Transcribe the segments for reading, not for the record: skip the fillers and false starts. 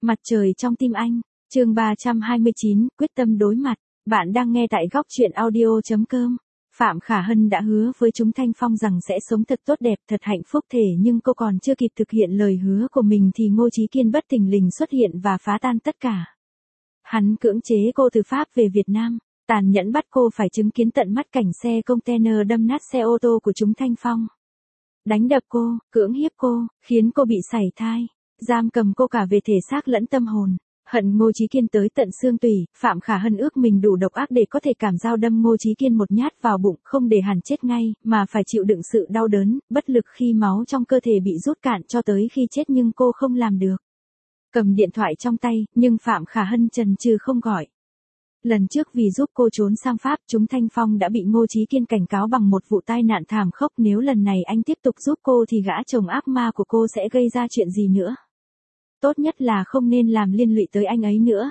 Mặt trời trong tim anh, chương 329, quyết tâm đối mặt. Bạn đang nghe tại góc chuyện audio.com. Phạm Khả Hân đã hứa với chúng Thanh Phong rằng sẽ sống thật tốt đẹp, thật hạnh phúc thể, nhưng cô còn chưa kịp thực hiện lời hứa của mình thì Ngô Chí Kiên bất thình lình xuất hiện và phá tan tất cả. Hắn cưỡng chế cô từ Pháp về Việt Nam, tàn nhẫn bắt cô phải chứng kiến tận mắt cảnh xe container đâm nát xe ô tô của chúng Thanh Phong. Đánh đập cô, cưỡng hiếp cô, khiến cô bị sảy thai, giam cầm cô cả về thể xác lẫn tâm hồn. Hận Ngô Chí Kiên tới tận xương tủy, Phạm Khả Hân ước mình đủ độc ác để có thể cảm dao đâm Ngô Chí Kiên một nhát vào bụng, không để hắn chết ngay, mà phải chịu đựng sự đau đớn, bất lực khi máu trong cơ thể bị rút cạn cho tới khi chết, nhưng cô không làm được. Cầm điện thoại trong tay, nhưng Phạm Khả Hân chần chừ không gọi. Lần trước vì giúp cô trốn sang Pháp, chúng Thanh Phong đã bị Ngô Chí Kiên cảnh cáo bằng một vụ tai nạn thảm khốc, nếu lần này anh tiếp tục giúp cô thì gã chồng ác ma của cô sẽ gây ra chuyện gì nữa. Tốt nhất là không nên làm liên lụy tới anh ấy nữa.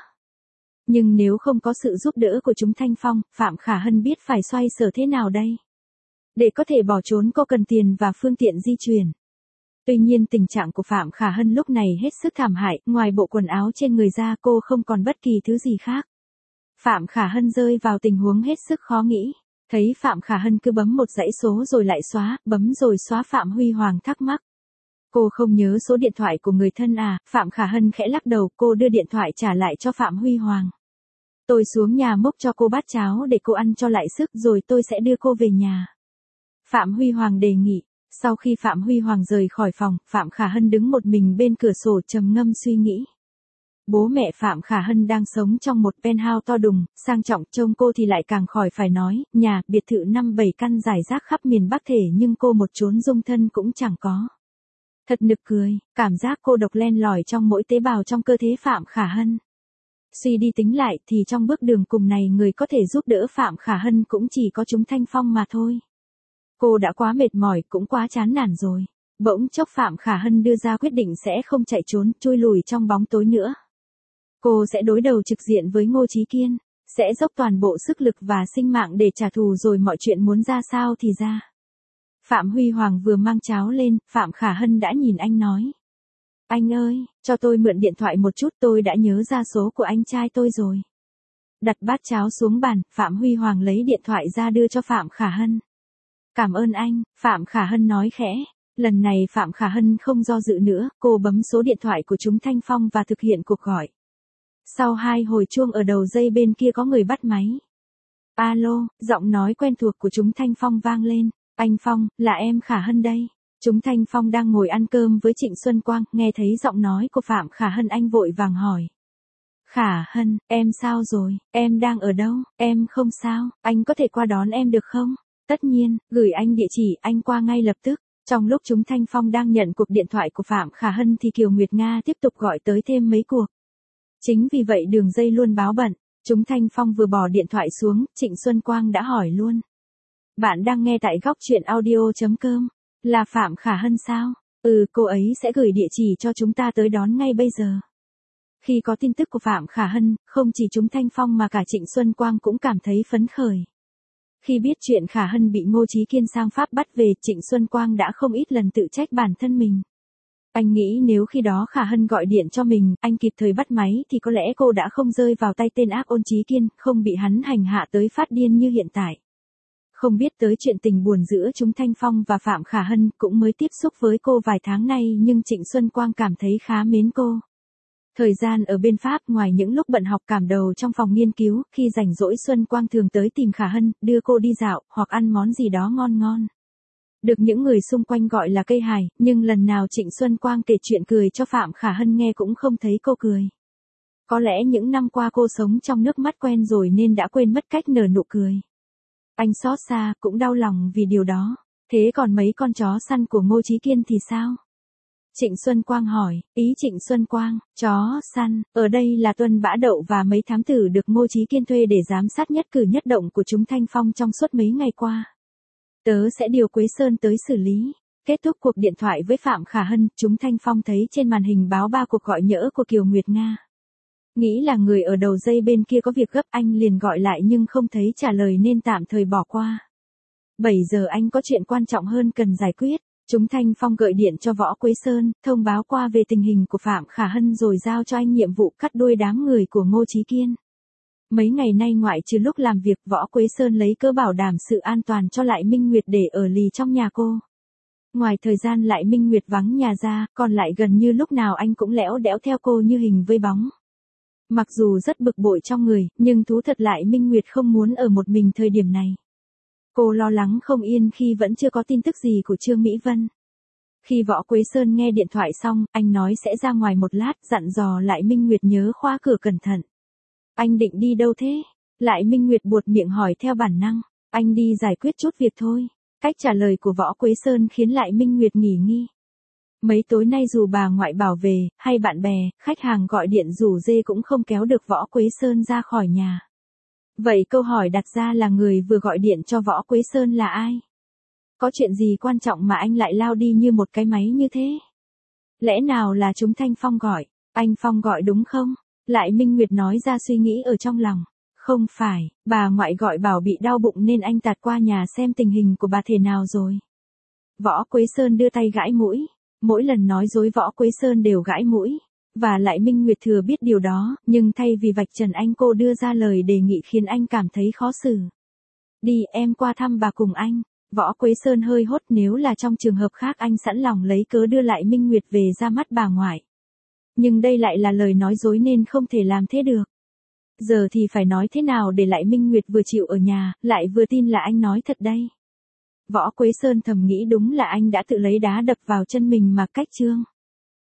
Nhưng nếu không có sự giúp đỡ của chúng Thanh Phong, Phạm Khả Hân biết phải xoay sở thế nào đây. Để có thể bỏ trốn cô cần tiền và phương tiện di chuyển. Tuy nhiên tình trạng của Phạm Khả Hân lúc này hết sức thảm hại, ngoài bộ quần áo trên người ra cô không còn bất kỳ thứ gì khác. Phạm Khả Hân rơi vào tình huống hết sức khó nghĩ. Thấy Phạm Khả Hân cứ bấm một dãy số rồi lại xóa, bấm rồi xóa, Phạm Huy Hoàng thắc mắc. Cô không nhớ số điện thoại của người thân à? Phạm Khả Hân khẽ lắc đầu, cô đưa điện thoại trả lại cho Phạm Huy Hoàng. Tôi xuống nhà múc cho cô bát cháo để cô ăn cho lại sức, rồi tôi sẽ đưa cô về nhà. Phạm Huy Hoàng đề nghị. Sau khi Phạm Huy Hoàng rời khỏi phòng, Phạm Khả Hân đứng một mình bên cửa sổ trầm ngâm suy nghĩ. Bố mẹ Phạm Khả Hân đang sống trong một penthouse to đùng, sang trọng, trông cô thì lại càng khỏi phải nói, nhà, biệt thự 5-7 căn rải rác khắp miền Bắc thể, nhưng cô một chốn dung thân cũng chẳng có. Thật nực cười, cảm giác cô độc len lỏi trong mỗi tế bào trong cơ thể Phạm Khả Hân. Suy đi tính lại thì trong bước đường cùng này người có thể giúp đỡ Phạm Khả Hân cũng chỉ có chúng Thanh Phong mà thôi. Cô đã quá mệt mỏi, cũng quá chán nản rồi. Bỗng chốc Phạm Khả Hân đưa ra quyết định sẽ không chạy trốn, chui lùi trong bóng tối nữa. Cô sẽ đối đầu trực diện với Ngô Chí Kiên, sẽ dốc toàn bộ sức lực và sinh mạng để trả thù, rồi mọi chuyện muốn ra sao thì ra. Phạm Huy Hoàng vừa mang cháo lên, Phạm Khả Hân đã nhìn anh nói. Anh ơi, cho tôi mượn điện thoại một chút, tôi đã nhớ ra số của anh trai tôi rồi. Đặt bát cháo xuống bàn, Phạm Huy Hoàng lấy điện thoại ra đưa cho Phạm Khả Hân. Cảm ơn anh, Phạm Khả Hân nói khẽ. Lần này Phạm Khả Hân không do dự nữa, cô bấm số điện thoại của chúng Thanh Phong và thực hiện cuộc gọi. Sau 2 hồi chuông ở đầu dây bên kia có người bắt máy. Alo, giọng nói quen thuộc của chúng Thanh Phong vang lên. Anh Phong, là em Khả Hân đây. Chúng Thanh Phong đang ngồi ăn cơm với Trịnh Xuân Quang, nghe thấy giọng nói của Phạm Khả Hân anh vội vàng hỏi. Khả Hân, em sao rồi, em đang ở đâu? Em không sao, anh có thể qua đón em được không? Tất nhiên, gửi anh địa chỉ, anh qua ngay lập tức. Trong lúc chúng Thanh Phong đang nhận cuộc điện thoại của Phạm Khả Hân thì Kiều Nguyệt Nga tiếp tục gọi tới thêm mấy cuộc. Chính vì vậy đường dây luôn báo bận. Chúng Thanh Phong vừa bỏ điện thoại xuống, Trịnh Xuân Quang đã hỏi luôn. Bạn đang nghe tại góc chuyện audio.com. Là Phạm Khả Hân sao? Cô ấy sẽ gửi địa chỉ cho chúng ta tới đón ngay bây giờ. Khi có tin tức của Phạm Khả Hân, không chỉ chúng Thanh Phong mà cả Trịnh Xuân Quang cũng cảm thấy phấn khởi. Khi biết chuyện Khả Hân bị Ngô Chí Kiên sang Pháp bắt về, Trịnh Xuân Quang đã không ít lần tự trách bản thân mình. Anh nghĩ nếu khi đó Khả Hân gọi điện cho mình, anh kịp thời bắt máy thì có lẽ cô đã không rơi vào tay tên ác ôn Chí Kiên, không bị hắn hành hạ tới phát điên như hiện tại. Không biết tới chuyện tình buồn giữa chúng Thanh Phong và Phạm Khả Hân, cũng mới tiếp xúc với cô vài tháng nay nhưng Trịnh Xuân Quang cảm thấy khá mến cô. Thời gian ở bên Pháp, ngoài những lúc bận học cảm đầu trong phòng nghiên cứu, khi rảnh rỗi Xuân Quang thường tới tìm Khả Hân, đưa cô đi dạo, hoặc ăn món gì đó ngon ngon. Được những người xung quanh gọi là cây hài, nhưng lần nào Trịnh Xuân Quang kể chuyện cười cho Phạm Khả Hân nghe cũng không thấy cô cười. Có lẽ những năm qua cô sống trong nước mắt quen rồi nên đã quên mất cách nở nụ cười. Anh xót xa, cũng đau lòng vì điều đó. Thế còn mấy con chó săn của Ngô Chí Kiên thì sao? Trịnh Xuân Quang hỏi. Ý Trịnh Xuân Quang, chó săn, ở đây là Tuân Bã Đậu và mấy thám tử được Ngô Chí Kiên thuê để giám sát nhất cử nhất động của chúng Thanh Phong trong suốt mấy ngày qua. Tớ sẽ điều Quế Sơn tới xử lý. Kết thúc cuộc điện thoại với Phạm Khả Hân, chúng Thanh Phong thấy trên màn hình báo 3 cuộc gọi nhỡ của Kiều Nguyệt Nga. Nghĩ là người ở đầu dây bên kia có việc gấp, anh liền gọi lại nhưng không thấy trả lời nên tạm thời bỏ qua. 7 giờ anh có chuyện quan trọng hơn cần giải quyết. Chúng Thanh Phong gọi điện cho Võ Quế Sơn, thông báo qua về tình hình của Phạm Khả Hân rồi giao cho anh nhiệm vụ cắt đuôi đám người của Ngô Chí Kiên. Mấy ngày nay ngoại trừ lúc làm việc, Võ Quế Sơn lấy cớ bảo đảm sự an toàn cho Lại Minh Nguyệt để ở lì trong nhà cô. Ngoài thời gian Lại Minh Nguyệt vắng nhà ra, còn lại gần như lúc nào anh cũng lẽo đẽo theo cô như hình với bóng. Mặc dù rất bực bội trong người, nhưng thú thật Lại Minh Nguyệt không muốn ở một mình thời điểm này. Cô lo lắng không yên khi vẫn chưa có tin tức gì của Trương Mỹ Vân. Khi Võ Quế Sơn nghe điện thoại xong, anh nói sẽ ra ngoài một lát, dặn dò Lại Minh Nguyệt nhớ khóa cửa cẩn thận. Anh định đi đâu thế? Lại Minh Nguyệt buột miệng hỏi theo bản năng. Anh đi giải quyết chút việc thôi. Cách trả lời của Võ Quế Sơn khiến Lại Minh Nguyệt nghỉ nghi. Mấy tối nay dù bà ngoại bảo về, hay bạn bè, khách hàng gọi điện rủ rê cũng không kéo được Võ Quế Sơn ra khỏi nhà. Vậy câu hỏi đặt ra là người vừa gọi điện cho Võ Quế Sơn là ai? Có chuyện gì quan trọng mà anh lại lao đi như một cái máy như thế? Lẽ nào là chúng Thanh Phong gọi? Anh Phong gọi đúng không? Lại Minh Nguyệt nói ra suy nghĩ ở trong lòng. Không phải, bà ngoại gọi bảo bị đau bụng nên anh tạt qua nhà xem tình hình của bà thế nào rồi. Võ Quế Sơn đưa tay gãi mũi. Mỗi lần nói dối Võ Quế Sơn đều gãi mũi. Và Lại Minh Nguyệt thừa biết điều đó, nhưng thay vì vạch trần anh cô đưa ra lời đề nghị khiến anh cảm thấy khó xử. Đi em qua thăm bà cùng anh. Võ Quế Sơn hơi hốt, nếu là trong trường hợp khác anh sẵn lòng lấy cớ đưa Lại Minh Nguyệt về ra mắt bà ngoại. Nhưng đây lại là lời nói dối nên không thể làm thế được. Giờ thì phải nói thế nào để Lại Minh Nguyệt vừa chịu ở nhà, lại vừa tin là anh nói thật đây. Võ Quế Sơn thầm nghĩ đúng là anh đã tự lấy đá đập vào chân mình mà cách trương.